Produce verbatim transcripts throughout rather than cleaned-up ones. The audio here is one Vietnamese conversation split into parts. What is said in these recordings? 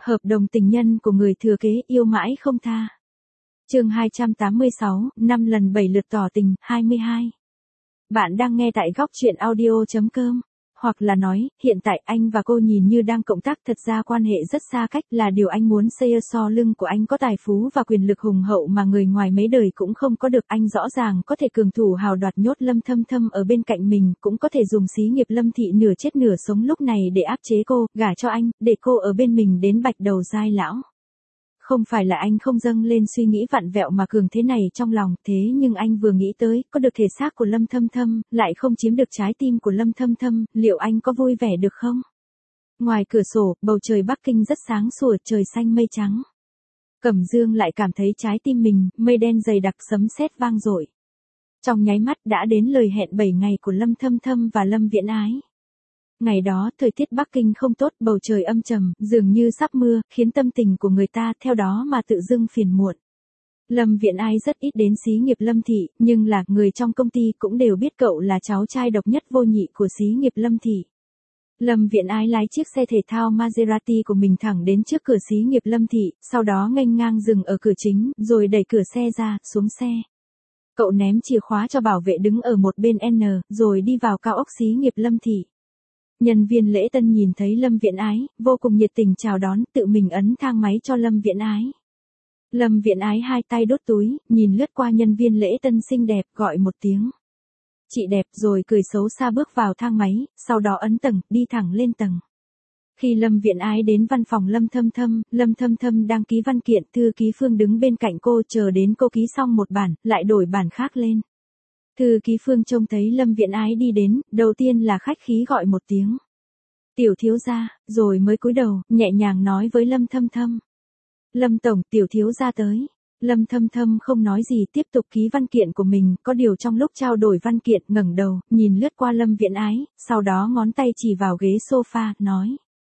Hợp đồng tình nhân của người thừa kế yêu mãi không tha. Chương hai trăm tám mươi sáu, năm lần bảy lượt tỏ tình, hai mươi hai. Bạn đang nghe tại góc truyện audio chấm com. Hoặc là nói, hiện tại anh và cô nhìn như đang cộng tác, thật ra quan hệ rất xa cách, là điều anh muốn xây so lưng của anh có tài phú và quyền lực hùng hậu mà người ngoài mấy đời cũng không có được. Anh rõ ràng có thể cường thủ hào đoạt nhốt Lâm Thâm Thâm ở bên cạnh mình, cũng có thể dùng xí nghiệp Lâm thị nửa chết nửa sống lúc này để áp chế cô, gả cho anh, để cô ở bên mình đến bạch đầu giai lão. Không phải là anh không dâng lên suy nghĩ vặn vẹo mà cường thế này trong lòng, thế nhưng anh vừa nghĩ tới, có được thể xác của Lâm Thâm Thâm, lại không chiếm được trái tim của Lâm Thâm Thâm, liệu anh có vui vẻ được không? Ngoài cửa sổ, bầu trời Bắc Kinh rất sáng sủa, trời xanh mây trắng. Cẩm Dương lại cảm thấy trái tim mình, mây đen dày đặc, sấm sét vang dội. Trong nháy mắt đã đến lời hẹn bảy ngày của Lâm Thâm Thâm và Lâm Viễn Ái. Ngày đó, thời tiết Bắc Kinh không tốt, bầu trời âm trầm, dường như sắp mưa, khiến tâm tình của người ta theo đó mà tự dưng phiền muộn. Lâm Viễn Ái rất ít đến xí nghiệp Lâm thị, nhưng là người trong công ty cũng đều biết cậu là cháu trai độc nhất vô nhị của xí nghiệp Lâm thị. Lâm Viễn Ái lái chiếc xe thể thao Maserati của mình thẳng đến trước cửa xí nghiệp Lâm thị, sau đó nghênh ngang dừng ở cửa chính, rồi đẩy cửa xe ra, xuống xe. Cậu ném chìa khóa cho bảo vệ đứng ở một bên N, rồi đi vào cao ốc xí nghiệp Lâm thị. Nhân viên lễ tân nhìn thấy Lâm Viễn Ái, vô cùng nhiệt tình chào đón, tự mình ấn thang máy cho Lâm Viễn Ái. Lâm Viễn Ái hai tay đút túi, nhìn lướt qua nhân viên lễ tân xinh đẹp, gọi một tiếng. Chị đẹp, rồi cười xấu xa bước vào thang máy, sau đó ấn tầng, đi thẳng lên tầng. Khi Lâm Viễn Ái đến văn phòng Lâm Thâm Thâm, Lâm Thâm Thâm đang ký văn kiện, thư ký Phương đứng bên cạnh cô, chờ đến cô ký xong một bản, lại đổi bản khác lên. Thư ký Phương trông thấy Lâm Viễn Ái đi đến, đầu tiên là khách khí gọi một tiếng. Tiểu thiếu gia, rồi mới cúi đầu, nhẹ nhàng nói với Lâm Thâm Thâm. Lâm tổng, tiểu thiếu gia tới. Lâm Thâm Thâm không nói gì, tiếp tục ký văn kiện của mình, có điều trong lúc trao đổi văn kiện, ngẩng đầu, nhìn lướt qua Lâm Viễn Ái, sau đó ngón tay chỉ vào ghế sofa, nói.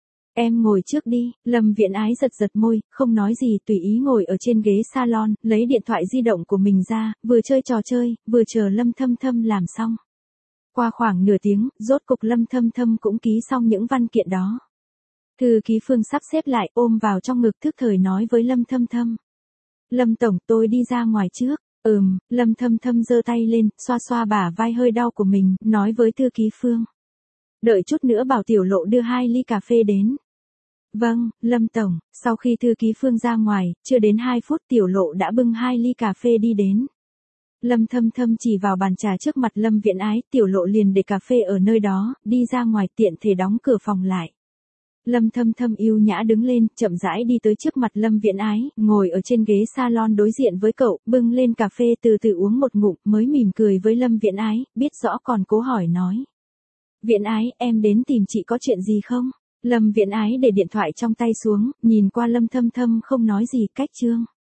Em ngồi trước đi. Lâm Viễn Ái giật giật môi, không nói gì, tùy ý ngồi ở trên ghế salon, lấy điện thoại di động của mình ra, vừa chơi trò chơi, vừa chờ Lâm Thâm Thâm làm xong. Qua khoảng nửa tiếng, rốt cục Lâm Thâm Thâm cũng ký xong những văn kiện đó. Thư ký Phương sắp xếp lại, ôm vào trong ngực, thức thời nói với Lâm Thâm Thâm. Lâm tổng, tôi đi ra ngoài trước. Ừm, Lâm Thâm Thâm giơ tay lên, xoa xoa bả vai hơi đau của mình, nói với thư ký Phương. Đợi chút nữa bảo tiểu lộ đưa hai ly cà phê đến. Vâng, Lâm tổng. Sau khi thư ký Phương ra ngoài, chưa đến hai phút tiểu lộ đã bưng hai ly cà phê đi đến. Lâm Thâm Thâm chỉ vào bàn trà trước mặt Lâm Viễn Ái, tiểu lộ liền để cà phê ở nơi đó, đi ra ngoài tiện thể đóng cửa phòng lại. Lâm Thâm Thâm yêu nhã đứng lên, chậm rãi đi tới trước mặt Lâm Viễn Ái, ngồi ở trên ghế salon đối diện với cậu, bưng lên cà phê từ từ uống một ngụm, mới mỉm cười với Lâm Viễn Ái, biết rõ còn cố hỏi nói. Viễn Ái, em đến tìm chị có chuyện gì không? Lâm Viễn Ái để điện thoại trong tay xuống, nhìn qua Lâm Thâm Thâm không nói gì, cách chương.